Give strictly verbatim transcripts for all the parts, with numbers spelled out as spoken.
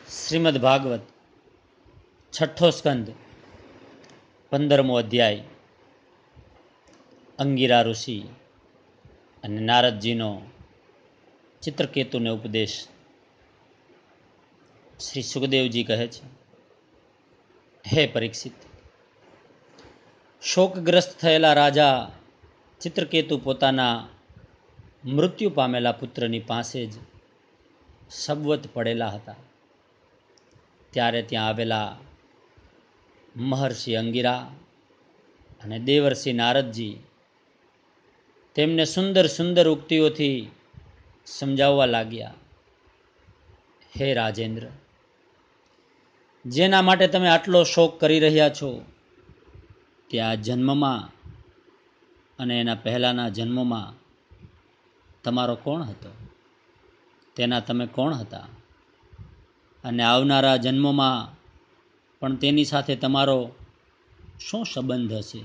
શ્રીમદ ભાગવત છઠ્ઠો સ્કંદ પંદરમો અધ્યાય અંગિરા ઋષિ અને નારદજીનો ચિત્રકેતુને ઉપદેશ. શ્રી સુખદેવજી કહે છે, હે પરીક્ષિત, શોકગ્રસ્ત થયેલા રાજા ચિત્રકેતુ પોતાના મૃત્યુ પામેલા પુત્રની પાસે જ સબવત પડેલા હતા. ત્યારે ત્યાં આવેલા મહર્ષિ અંગિરા અને દેવર્ષિ નારદજી તેમને સુંદર સુંદર ઉક્તિઓથી સમજાવવા લાગ્યા. હે રાજેન્દ્ર, જેના માટે તમે આટલો શોક કરી રહ્યા છો તે આ જન્મમાં અને એના પહેલાના જન્મોમાં તમારો કોણ હતો? તેના તમે કોણ હતા? અને આવનારા જન્મોમાં પણ તેની સાથે તમારો શું સંબંધ હશે?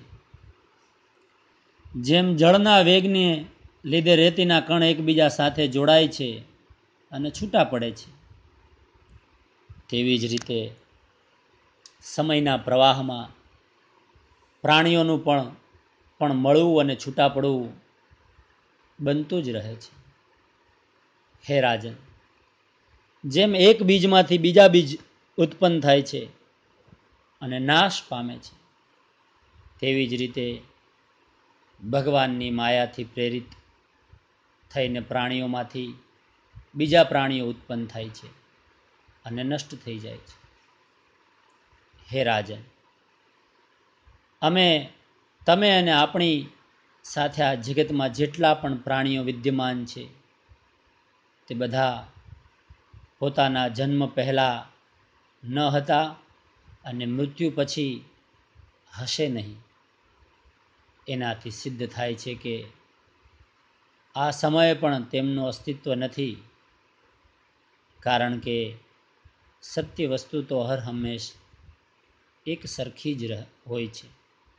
જેમ જળના વેગને લીધે રેતીના કણ એકબીજા સાથે જોડાય છે અને છૂટા પડે છે, તેવી જ રીતે સમયના પ્રવાહમાં પ્રાણીઓનું પણ પણ મળવું અને છૂટા પડવું બનતું જ રહે છે. હે રાજન, જેમ એક બીજમાંથી બીજા બીજ ઉત્પન્ન થાય છે અને નાશ પામે છે, તેવી જ રીતે ભગવાનની માયાથી પ્રેરિત થઈને પ્રાણીઓમાંથી બીજા પ્રાણીઓ ઉત્પન્ન થાય છે અને નષ્ટ થઈ જાય છે. હે રાજન, અમે તમે અને આપણી સાથે આ જગતમાં જેટલા પણ પ્રાણીઓ વિદ્યમાન છે તે બધા પોતાના જન્મ પહેલા ન હતા અને મૃત્યુ પછી હશે નહીં. એનાથી સિદ્ધ થાય છે કે આ સમયે પણ તેમનું અસ્તિત્વ નથી, કારણ કે સત્ય વસ્તુ તો હર હંમેશ એક સરખી જ હોય છે.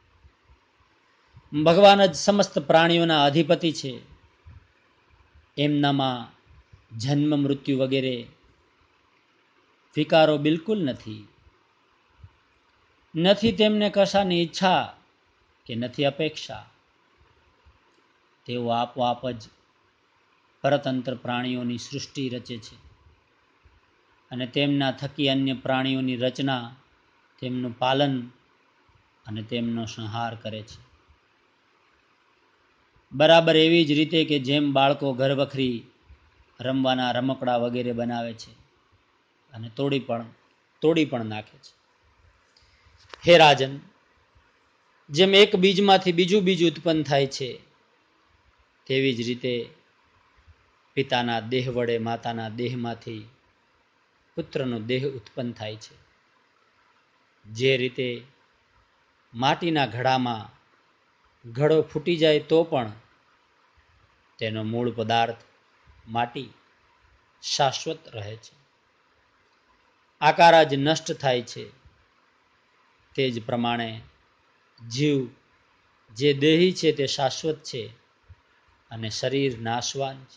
ભગવાન જ સમસ્ત પ્રાણીઓના અધિપતિ છે. એમનામાં જન્મ મૃત્યુ વગેરે વિકારો બિલકુલ નથી. નથી તેમને કશાની ઈચ્છા કે નથી અપેક્ષા. તેઓ આપોઆપ જ પરતંત્ર પ્રાણીઓની સૃષ્ટિ રચે છે અને તેમના થકી અન્ય પ્રાણીઓની રચના, તેમનું પાલન અને તેમનો સંહાર કરે છે. બરાબર એવી જ રીતે કે જેમ બાળકો ઘર વખરી રમવાના રમકડા વગેરે બનાવે છે અને તોડી પણ તોડી પણ નાખે છે. હે રાજન, જેમ એક બીજમાંથી બીજું બીજ ઉત્પન્ન થાય છે, તેવી જ રીતે પિતાના દેહ વડે માતાના દેહમાંથી પુત્રનો દેહ ઉત્પન્ન થાય છે. જે રીતે માટીના ઘડામાં ઘડો ફૂટી જાય તો પણ તેનો મૂળ પદાર્થ માટી શાશ્વત રહે છે. આકાર જ નષ્ટ થાય છે, તે જ પ્રમાણે જીવ જે દેહી છે તે શાશ્વત છે અને શરીર નાશવાન છે.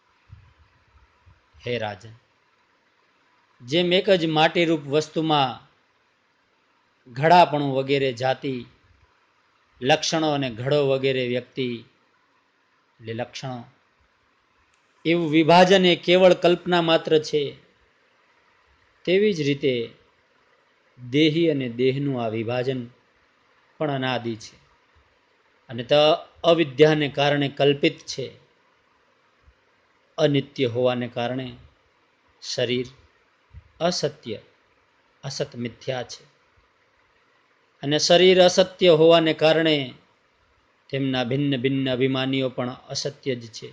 હે રાજન, જેમ એક જ માટીરૂપ વસ્તુમાં ઘડાપણું વગેરે જાતિ લક્ષણો અને ઘડો વગેરે વ્યક્તિ એટલે લક્ષણો, એવું વિભાજન એ કેવળ કલ્પના માત્ર છે, તેવી જ રીતે દેહી અને દેહનું આ વિભાજન પણ અનાદિ છે અને તે અવિદ્યાને કારણે કલ્પિત છે. અનિત્ય હોવાને કારણે શરીર અસત્ય અસત મિથ્યા છે અને શરીર અસત્ય હોવાને કારણે તેમના ભિન્ન ભિન્ન અભિમાનીઓ પણ અસત્ય જ છે.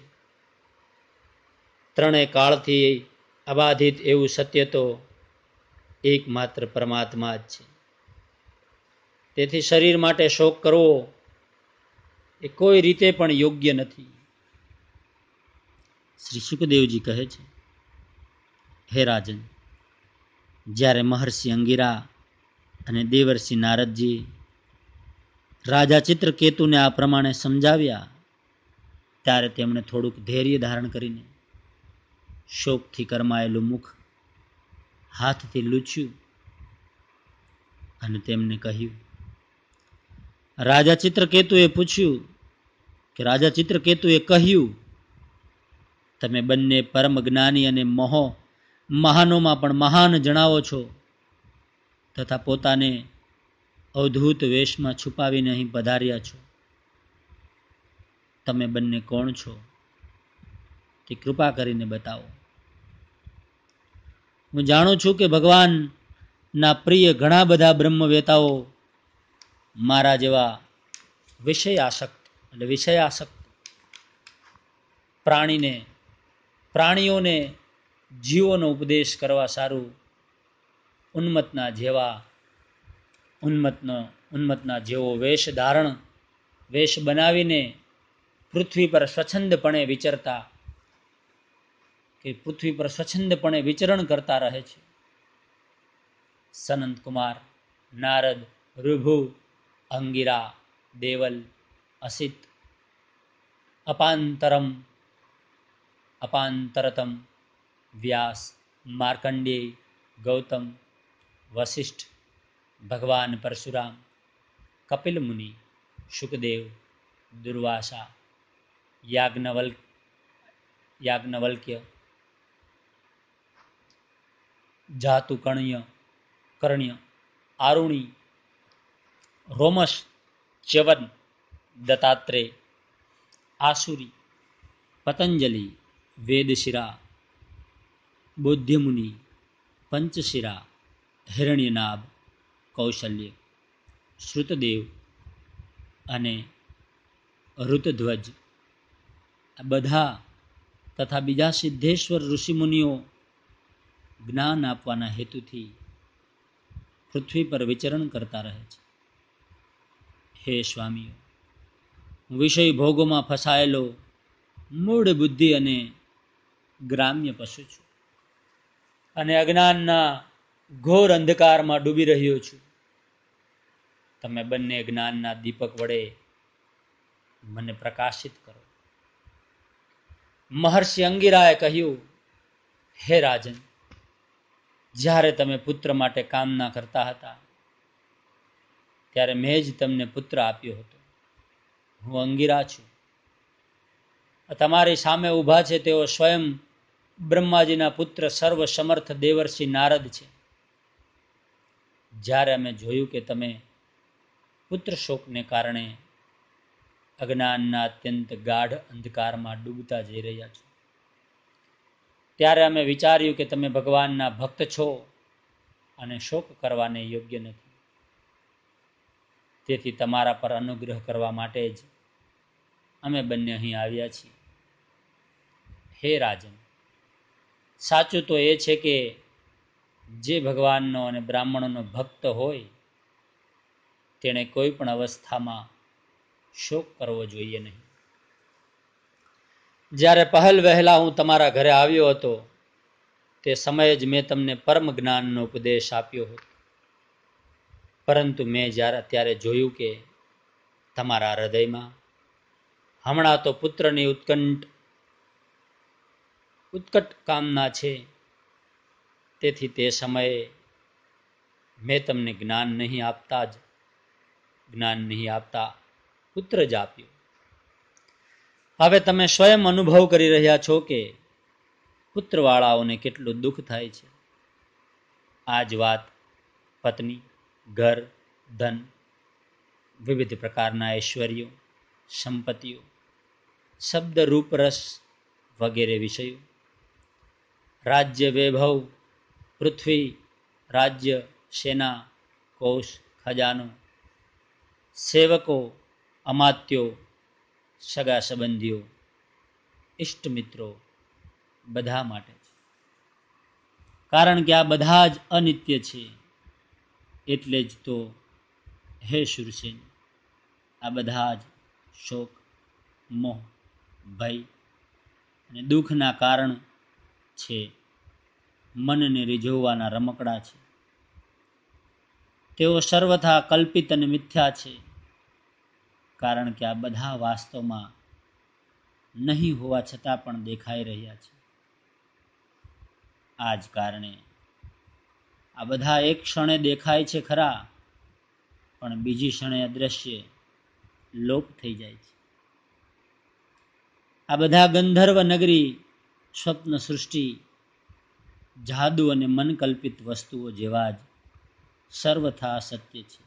ત્રણેય કાળથી અબાધિત એવું સત્ય તો એકમાત્ર પરમાત્મા જ છે. તેથી શરીર માટે શોક કરવો એ કોઈ રીતે પણ યોગ્ય નથી. શ્રી સુખદેવજી કહે છે, હે રાજન, જ્યારે મહર્ષિ અંગિરા અને દેવર્ષિ નારદજી રાજા ચિત્રકેતુને આ પ્રમાણે સમજાવ્યા, ત્યારે તેમણે થોડુંક ધૈર્ય ધારણ કરીને શોકથી કરમાયેલું મુખ હાથથી લૂછ્યું અને તેમને કહ્યું. રાજા ચિત્રકેતુએ પૂછ્યું કે રાજા ચિત્રકેતુએ કહ્યું, તમે બંને પરમ જ્ઞાની અને મોહ મહાનોમાં પણ મહાન જણાવો છો, તથા પોતાને અવધૂત વેશમાં છુપાવીને અહીં પધાર્યા છો. તમે બંને કોણ છો તે કૃપા કરીને બતાવો. હું જાણું છું કે ભગવાનના પ્રિય ઘણા બધા બ્રહ્મવેતાઓ મારા જેવા વિષય આસક્ત એટલે વિષય આસક્ત પ્રાણીને પ્રાણીઓને જીવોનો ઉપદેશ કરવા સારું ઉન્મતના જેવા ઉન્મતનો ઉન્મતના જેવો વેશ ધારણ વેશ બનાવીને પૃથ્વી પર સ્વચ્છંદપણે વિચરતા કે પૃથ્વી પર સ્વચ્છંદપણે વિચરણ કરતા રહે છે. સનંત કુમાર, નારદ, ઋભુ, અંગિરા, દેવલ, અસિત, અપાંતરમ અપાંતરતમ, વ્યાસ, માર્કંડેય, ગૌતમ, વશિષ્ઠ, ભગવાન પરશુરામ, કપિલ મુનિ, શુકદેવ, દુર્વાસા, યાજ્ઞવલ યાજ્ઞવલ્ક્ય, જાતુ કર્ણ્ય કર્ણ્ય આરુણી, રોમશ, ચ્યવન, દત્તાત્રેય, આસુરી, પતંજલિ, વેદશિરા, બૌદ્ધમુનિ, પંચશિરા, હિરણ્યનાભ, કૌશલ્ય, શ્રુતદેવ અને ઋતધ્વજ આ બધા તથા બીજા સિદ્ધેશ્વર ઋષિમુનિઓ જ્ઞાન આપવાના હેતુથી પૃથ્વી પર વિચરણ કરતા રહે છે. હે સ્વામીઓ, હું વિષય ભોગોમાં ફસાયેલો મૂળ બુદ્ધિ અને ગ્રામ્ય પશુ છું અને અજ્ઞાનના ઘોર અંધકારમાં ડૂબી રહ્યો છું. તમે બંને જ્ઞાનના દીપક વડે મને પ્રકાશિત કરો. મહર્ષિ અંગિરાએ કહ્યું, હે રાજન, જ્યારે તમે પુત્ર માટે કામના કરતા હતા ત્યારે મેં જ તમને પુત્ર આપ્યો હતો. હું અંગિરા છું. તમારી સામે ઊભા છે તેઓ સ્વયં બ્રહ્માજીના પુત્ર સર્વ સમર્થ દેવર્ષિ નારદ છે. જ્યારે અમે જોયું કે તમે પુત્ર શોકને કારણે અજ્ઞાનના અત્યંત ગાઢ અંધકારમાં ડૂબતા જઈ રહ્યા છો, ત્યારે અમે વિચાર્યું કે તમે ભગવાનના ભક્ત છો અને શોક કરવાને યોગ્ય નથી. તેથી તમારા પર અનુગ્રહ કરવા માટે જ અમે બંને અહીં આવ્યા છીએ. હે રાજન, સાચું તો એ છે કે જે ભગવાનનો અને બ્રાહ્મણોનો ભક્ત હોય તેણે કોઈ પણ અવસ્થામાં શોક કરવો જોઈએ નહીં. જ્યારે પહેલ વહેલા હું તમારા ઘરે આવ્યો હતો તે સમયે જ મેં તમને પરમ જ્ઞાનનો ઉપદેશ આપ્યો હતો. પરંતુ મેં જ્યારે ત્યારે જોયું કે તમારા હૃદયમાં હમણાં તો પુત્રની ઉત્કંઠ ઉત્કટ કામના છે, તેથી તે સમયે મેં તમને જ્ઞાન નહીં આપતા જ જ્ઞાન નહીં આપતા પુત્ર જ આપ્યો. હવે તમે સ્વયં અનુભવ કરી રહ્યા છો કે પુત્રવાળાઓને કેટલું દુઃખ થાય છે. આ જ વાત પત્ની, ઘર, ધન, વિવિધ પ્રકારના ઐશ્વર્યો, સંપત્તિઓ, શબ્દ, રૂપ, રસ વગેરે વિષયો, રાજ્ય, વૈભવ, પૃથ્વી, રાજ્ય, સેના, કોષ, ખજાનો, સેવકો, અમાત્યો, સગા સંબંધીઓ, ઇષ્ટ મિત્રો બધા માટે છે. કારણ કે આ બધા જ અનિત્ય છે. એટલે જ તો હે શૂરસેન, આ બધા જ શોક, મોહ, ભય અને દુઃખના કારણ છે. મનને રીઝવવાના રમકડા છે. તેઓ સર્વથા કલ્પિત અને મિથ્યા છે. કારણ કે આ બધા વાસ્તવમાં નહીં હોવા છતાં પણ દેખાઈ રહ્યા છે. આ જ કારણે આ બધા એક ક્ષણે દેખાય છે ખરા, પણ બીજી ક્ષણે અદ્રશ્ય લોપ થઈ જાય છે. આ બધા ગંધર્વ નગરી, સ્વપ્ન સૃષ્ટિ, જાદુ અને મનકલ્પિત વસ્તુઓ જેવા જ સર્વથા સત્ય છે.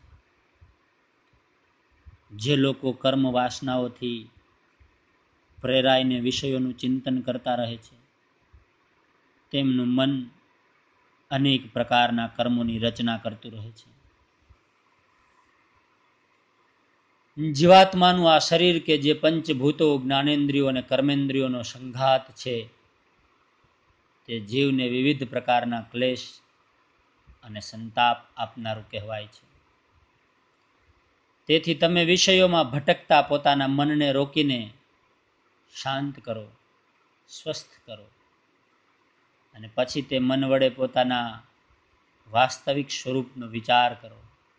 જે લોકો કર્મ વાસનાઓથી પ્રેરાઈને વિષયોનું ચિંતન કરતા રહે છે, તેમનું મન અનેક પ્રકારના કર્મોની રચના કરતું રહે છે. જીવાત્માનું આ શરીર કે જે પંચભૂતો, જ્ઞાનેન્દ્રિયો અને કર્મેન્દ્રિયોનો સંઘાત છે, તે જીવને વિવિધ પ્રકારના ક્લેશ અને સંતાપ આપનારું કહેવાય છે. તેથી તમે વિષયોમાં ભટકતા પોતાના મનને રોકીને શાંત કરો, સ્વસ્થ કરો, અને પછી તે મન વડે પોતાના વાસ્તવિક સ્વરૂપનો વિચાર કરો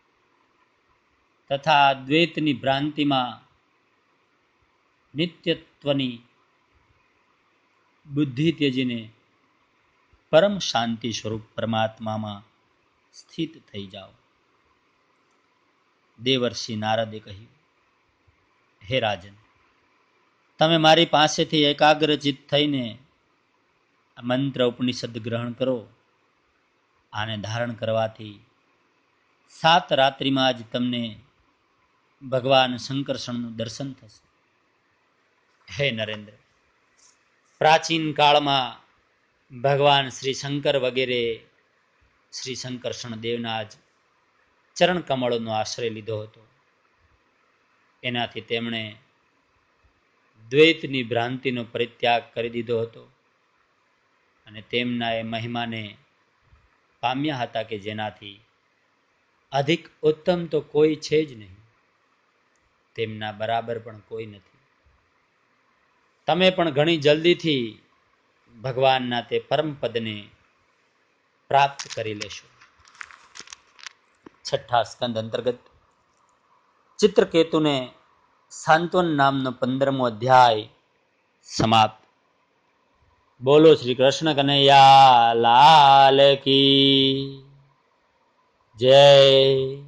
તથા દ્વૈતની ભ્રાંતિમાં નિત્યત્વની બુદ્ધિ ત્યજીને પરમ શાંતિ સ્વરૂપ પરમાત્મામાં સ્થિત થઈ જાઓ. દેવર્ષિ નારદે કહ્યું, હે રાજન, તમે મારી પાસેથી એકાગ્રચિત થઈને આ મંત્ર ઉપનિષદ ગ્રહણ કરો. આને ધારણ કરવાથી સાત રાત્રિમાં જ તમને ભગવાન શંકરષણનું દર્શન થશે. હે નરેન્દ્ર, પ્રાચીન કાળમાં ભગવાન શ્રી શંકર વગેરે શ્રી શંકરષણ દેવના જ ચરણ કમળોનો આશ્રય લીધો હતો. એનાથી તેમણે દ્વૈતની ભ્રાંતિનો પરિત્યાગ કરી દીધો હતો અને તેમના એ મહિમાને પામ્યા હતા કે જેનાથી અધિક ઉત્તમ તો કોઈ છે જ નહીં. તેમના બરાબર પણ કોઈ નથી. તમે પણ ઘણી જલ્દીથી ભગવાનના તે પરમ પદને પ્રાપ્ત કરી લેશો. છઠ્ઠા સ્કંદ અંતર્ગત ચિત્રકેતુને સાંત્વન નામનો પંદરમો અધ્યાય સમાપ્ત. બોલો શ્રી કૃષ્ણ કનૈયા લાલ કી જય.